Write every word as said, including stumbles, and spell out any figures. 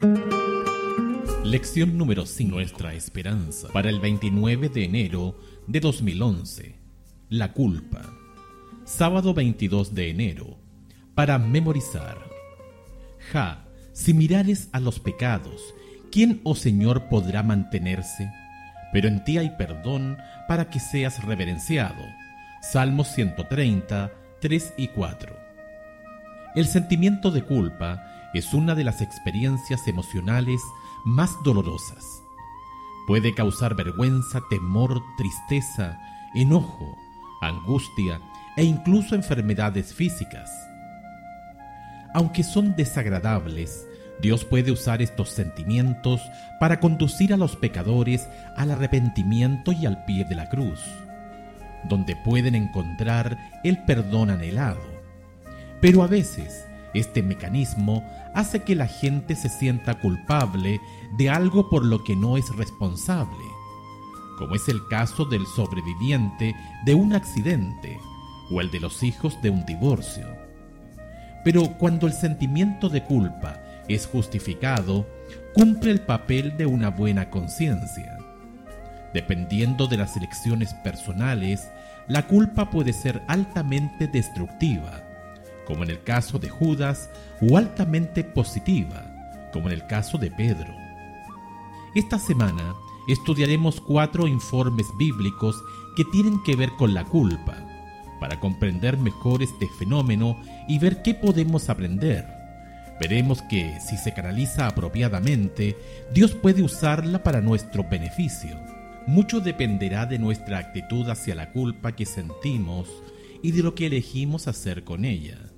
Lección número cinco. Nuestra esperanza para el veintinueve de enero de dos mil once. La culpa. Sábado veintidós de enero. Para memorizar. Ja, si mirares a los pecados, ¿quién, oh Señor, podrá mantenerse? Pero en ti hay perdón para que seas reverenciado. Salmos ciento treinta, tres y cuatro. El sentimiento de culpa es una de las experiencias emocionales más dolorosas. Puede causar vergüenza, temor, tristeza, enojo, angustia e incluso enfermedades físicas. Aunque son desagradables, Dios puede usar estos sentimientos para conducir a los pecadores al arrepentimiento y al pie de la cruz, donde pueden encontrar el perdón anhelado. Pero a veces, este mecanismo hace que la gente se sienta culpable de algo por lo que no es responsable, como es el caso del sobreviviente de un accidente o el de los hijos de un divorcio. Pero cuando el sentimiento de culpa es justificado, cumple el papel de una buena conciencia. Dependiendo de las elecciones personales, la culpa puede ser altamente destructiva, como en el caso de Judas, o altamente positiva, como en el caso de Pedro. Esta semana estudiaremos cuatro informes bíblicos que tienen que ver con la culpa, para comprender mejor este fenómeno y ver qué podemos aprender. Veremos que, si se canaliza apropiadamente, Dios puede usarla para nuestro beneficio. Mucho dependerá de nuestra actitud hacia la culpa que sentimos y de lo que elegimos hacer con ella.